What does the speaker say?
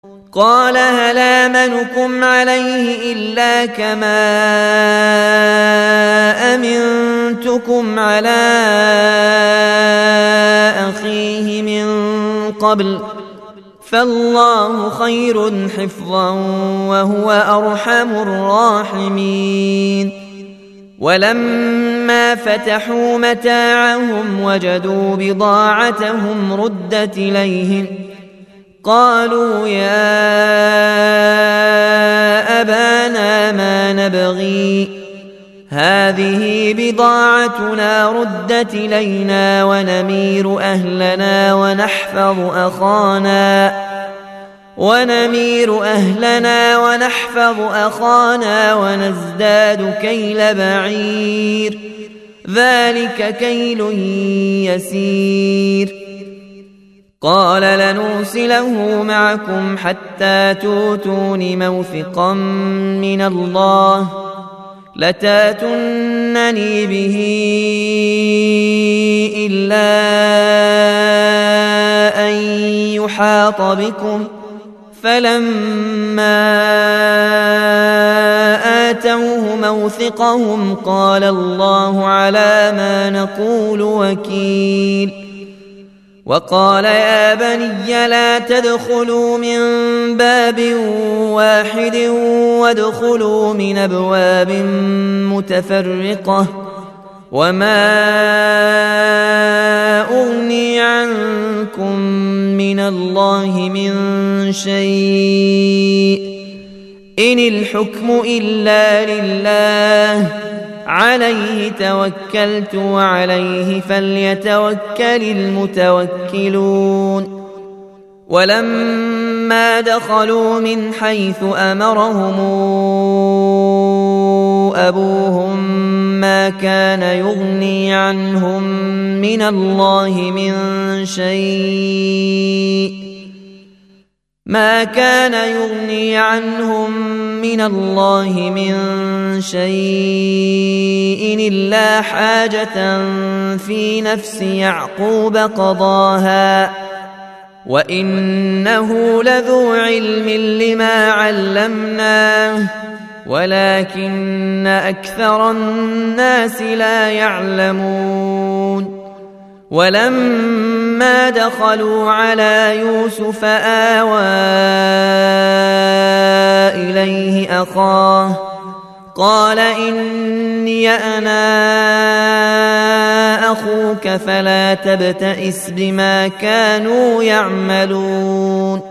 قال هل آمنكم عليه إلا كما أمنتكم على أخيه من قبل فالله خير حفظا وهو أرحم الراحمين. ولما فتحوا متاعهم وجدوا بضاعتهم ردت إليهم قالوا يا أبانا ما نبغي هذه بضاعتنا ردت إلينا ونمير أهلنا ونحفظ أخانا ونزداد كيل بعير ذلك كيل يسير. قال لنرسله معكم حتى توتون موثقا من الله لتاتونني به إلا أن يحاط بكم فلما آتوه موثقهم قال الله على ما نقول وكيل. وقال يا بني لا تدخلوا من باب واحد وادخلوا من أبواب متفرقة وما أغني عنكم من الله من شيء إن الحكم إلا لله عليه توكلت وعليه فليتوكل المتوكلون. ولما دخلوا من حيث أمرهم أبوهم ما كان يغني عنهم من الله من شيء إلا حاجة في نفس يعقوب قضاها وإنه لذو علم لما علمناه ولكن أكثر الناس لا يعلمون. ولما دخلوا على يوسف آوى إليه أخاه قال إني أنا أخوك فلا تبتئس بما كانوا يعملون.